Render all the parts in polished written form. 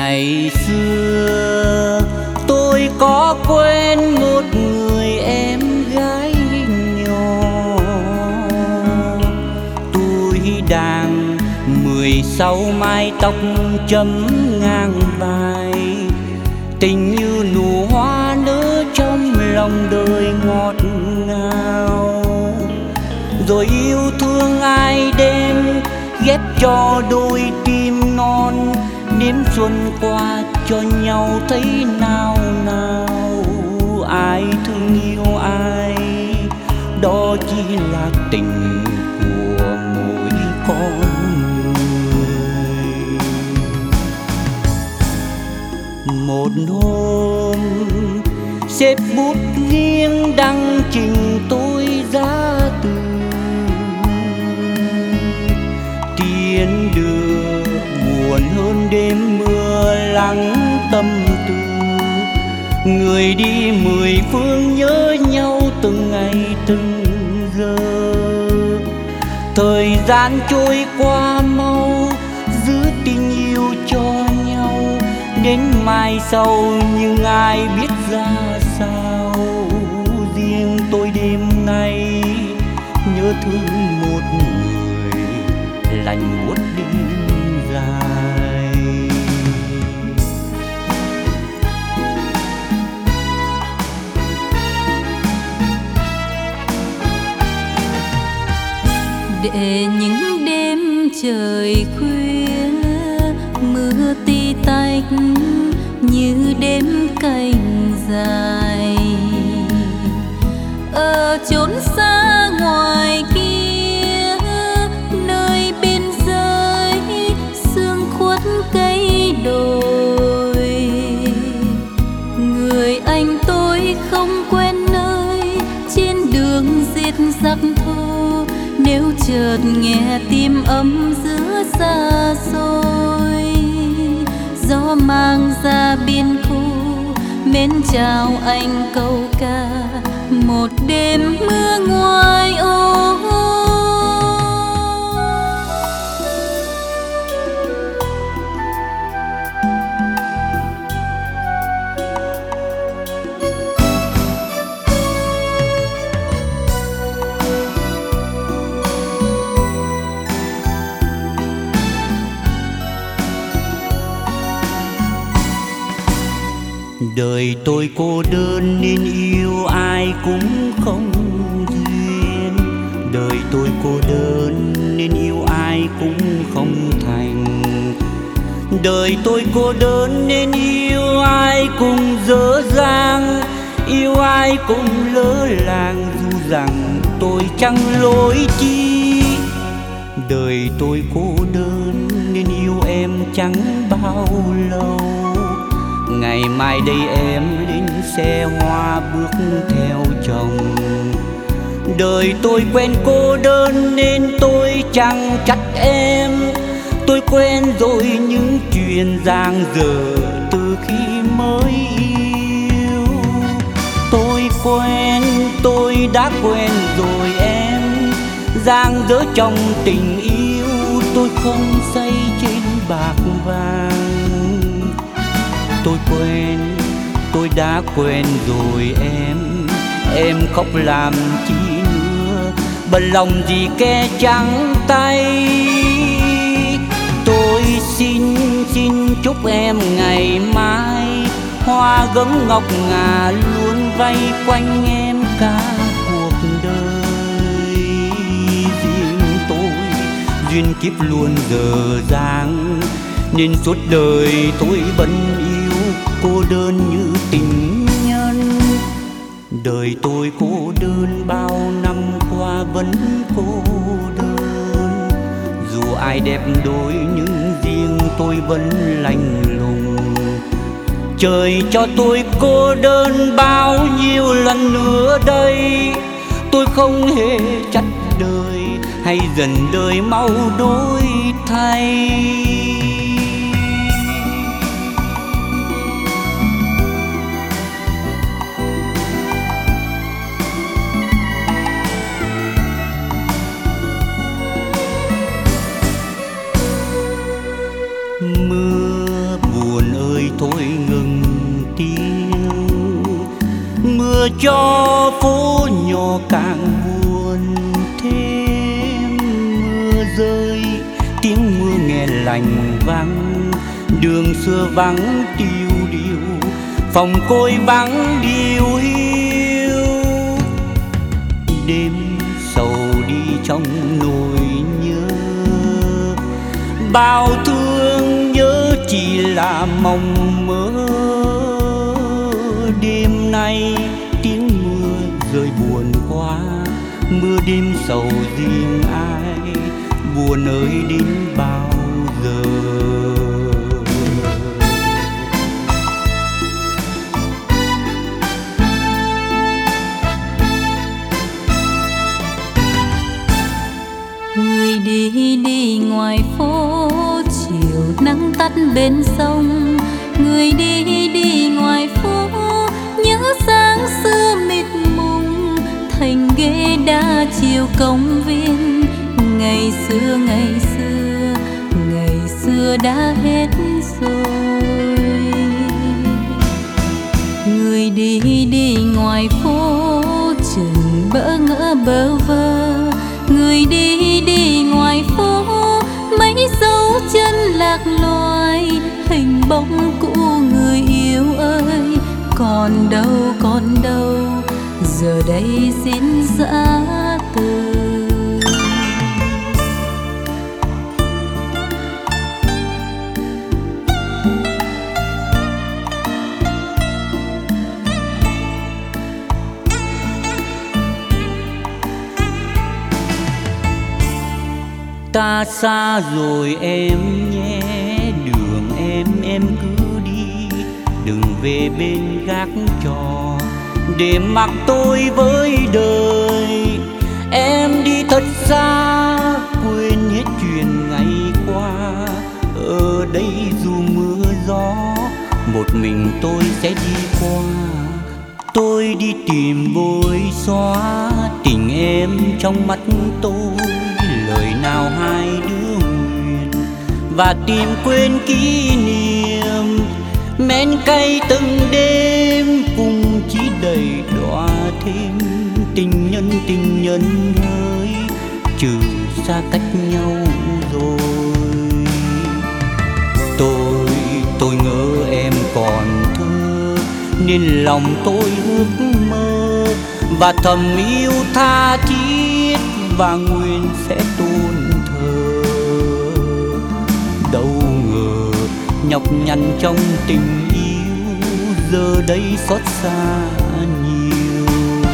Ngày xưa tôi có quen một người em gái nhỏ, tôi đang 16 mái tóc chấm ngang vai, tình như nụ hoa nở trong lòng đời ngọt ngào. Rồi yêu thương ai đêm ghép cho đôi tim non, nếm xuân qua cho nhau thấy nào nào. Ai thương yêu ai, đó chỉ là tình của mỗi con người. Một hôm xếp bút nghiêng đăng trình tôi ra từ, tiến đưa buồn hơn đêm mưa lắng tâm tư. Người đi mười phương nhớ nhau từng ngày từng giờ. Thời gian trôi qua mau, giữ tình yêu cho nhau đến mai sau, nhưng ai biết ra sao. Riêng tôi đêm nay nhớ thương một người lạnh buốt đêm dài. Để những đêm trời khuya mưa tí tách như đêm cành dài, ở chốn xa ngoài kia nơi biên giới sương khuất cây đồi. Người anh tôi không quen nơi trên đường giết giặc thô, nếu chợt nghe tim ấm giữa xa xôi. Gió mang ra biên khu mến chào anh câu ca một đêm mưa ngoài ô. Đời tôi cô đơn nên yêu ai cũng không duyên. Đời tôi cô đơn nên yêu ai cũng không thành. Đời tôi cô đơn nên yêu ai cũng dở dang, yêu ai cũng lỡ làng dù rằng tôi chẳng lỗi chi. Đời tôi cô đơn nên yêu em chẳng bao lâu, ngày mai đây em lên xe hoa bước theo chồng. Đời tôi quen cô đơn nên tôi chẳng trách em, tôi quen rồi những chuyện dang dở từ khi mới yêu. Tôi quen, tôi đã quen rồi em, dang dở trong tình yêu tôi không xây trên bạc vàng. Tôi quen, tôi đã quen rồi em khóc làm chi nữa, bận lòng gì kẻ trắng tay. Tôi xin chúc em ngày mai hoa gấm ngọc ngà luôn vây quanh em cả cuộc đời. Riêng tôi duyên kiếp luôn dở dang, nên suốt đời tôi vẫn yêu cô đơn như tình nhân. Đời tôi cô đơn bao năm qua vẫn cô đơn, dù ai đẹp đôi nhưng riêng tôi vẫn lạnh lùng. Trời cho tôi cô đơn bao nhiêu lần nữa đây, tôi không hề trách đời hay dần đời mau đổi thay. Mưa buồn cho phố nhỏ càng buồn thêm. Mưa rơi tiếng mưa nghe lành vắng, đường xưa vắng tiêu điều, phòng côi vắng điều hiu. Đêm sầu đi trong nỗi nhớ, bao thương nhớ chỉ là mộng mơ. Đêm nay tiếng mưa rơi buồn quá, mưa đêm sầu riêng ai, buồn ơi đến bao giờ. Người đi đi ngoài phố, chiều nắng tắt bên sông. Người đi đi ngoài phố, nhớ sáng xưa mịt mùng, thành ghế đá chiều công viên. Ngày xưa ngày xưa, ngày xưa đã hết rồi. Người đi đi ngoài phố, chừng bỡ ngỡ bơ vơ. Người đi đi ngoài phố, mấy dấu chân lạc loài, hình bóng cũ người yêu ơi. Còn đâu, giờ đây xin giã từ. Ta xa rồi em nhé, đường em cứ đi, đừng về bên gác trò để mặc tôi với đời. Em đi thật xa, quên hết chuyện ngày qua. Ở đây dù mưa gió, một mình tôi sẽ đi qua. Tôi đi tìm bôi xóa tình em trong mắt tôi, lời nào hai đứa nguyện, và tìm quên kỷ niệm. Men cay từng đêm cùng chỉ đầy đọa thêm. Tình nhân ơi, trừ xa cách nhau rồi. Tôi ngỡ em còn thơ, nên lòng tôi ước mơ và thầm yêu tha thiết, và nguyện sẽ tôn thờ. Đâu ngờ nhọc nhằn trong tình yêu, giờ đây xót xa nhiều.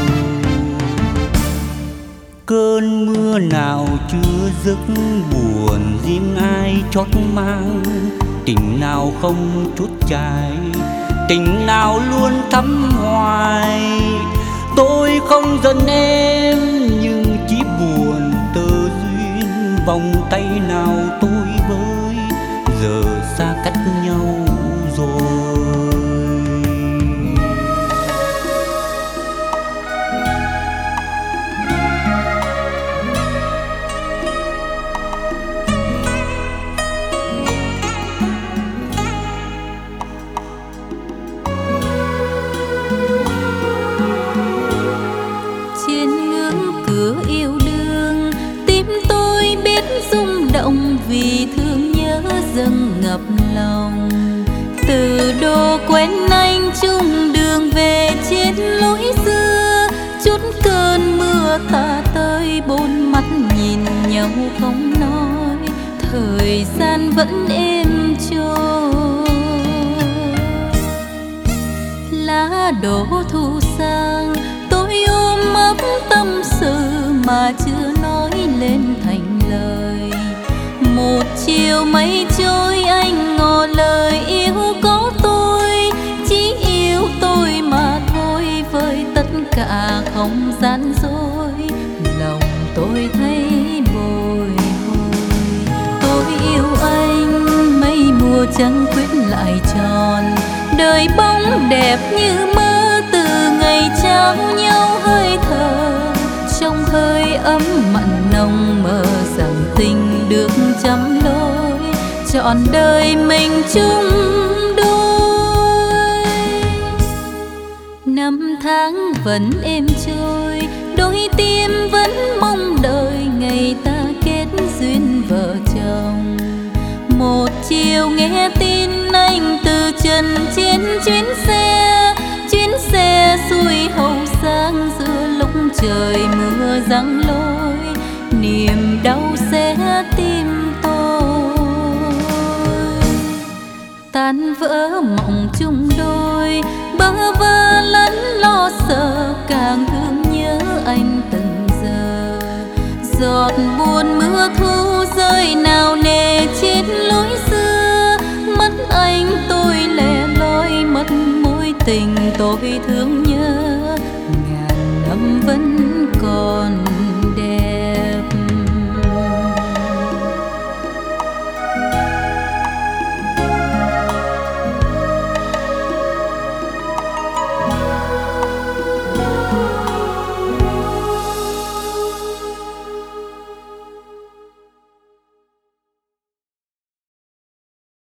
Cơn mưa nào chưa dứt, buồn riêng ai chót mang. Tình nào không chút chai, tình nào luôn thắm hoài. Tôi không giận em, nhưng chỉ buồn tơ duyên. Vòng tay nào tôi với, giờ xa cách nhau rồi. Vì thương nhớ dâng ngập lòng, từ đô quen anh chung đường về trên lối xưa. Chút cơn mưa ta tới, bốn mắt nhìn nhau không nói, thời gian vẫn êm trôi. Lá đổ thu sang, tôi ôm ấp tâm sự mà chưa nói lên thành lời. Một chiều mây trôi anh ngỏ lời yêu có tôi, chỉ yêu tôi mà thôi. Với tất cả không gian dối, lòng tôi thấy bồi hồi. Tôi yêu anh, mấy mùa trăng quyết lại tròn, đời bóng đẹp như mơ. Từ ngày trao nhau hơi thở, trong hơi ấm mặn nồng, mơ rằng tình được chăm lối, trọn đời mình chung đôi. Năm tháng vẫn êm trôi, đôi tim vẫn mong đợi ngày ta kết duyên vợ chồng. Một chiều nghe tin anh từ trần trên chuyến xe xuôi hậu sang giữa lúc trời mưa giăng lối, niềm đau xé tim tôi. Tan vỡ mộng chung đôi, bơ vơ lẫn lo sợ, càng thương nhớ anh từng giờ. Giọt buồn mưa thu rơi nào nề trên lối xưa, mất anh tôi lẻ loi, mất mối tình tôi thương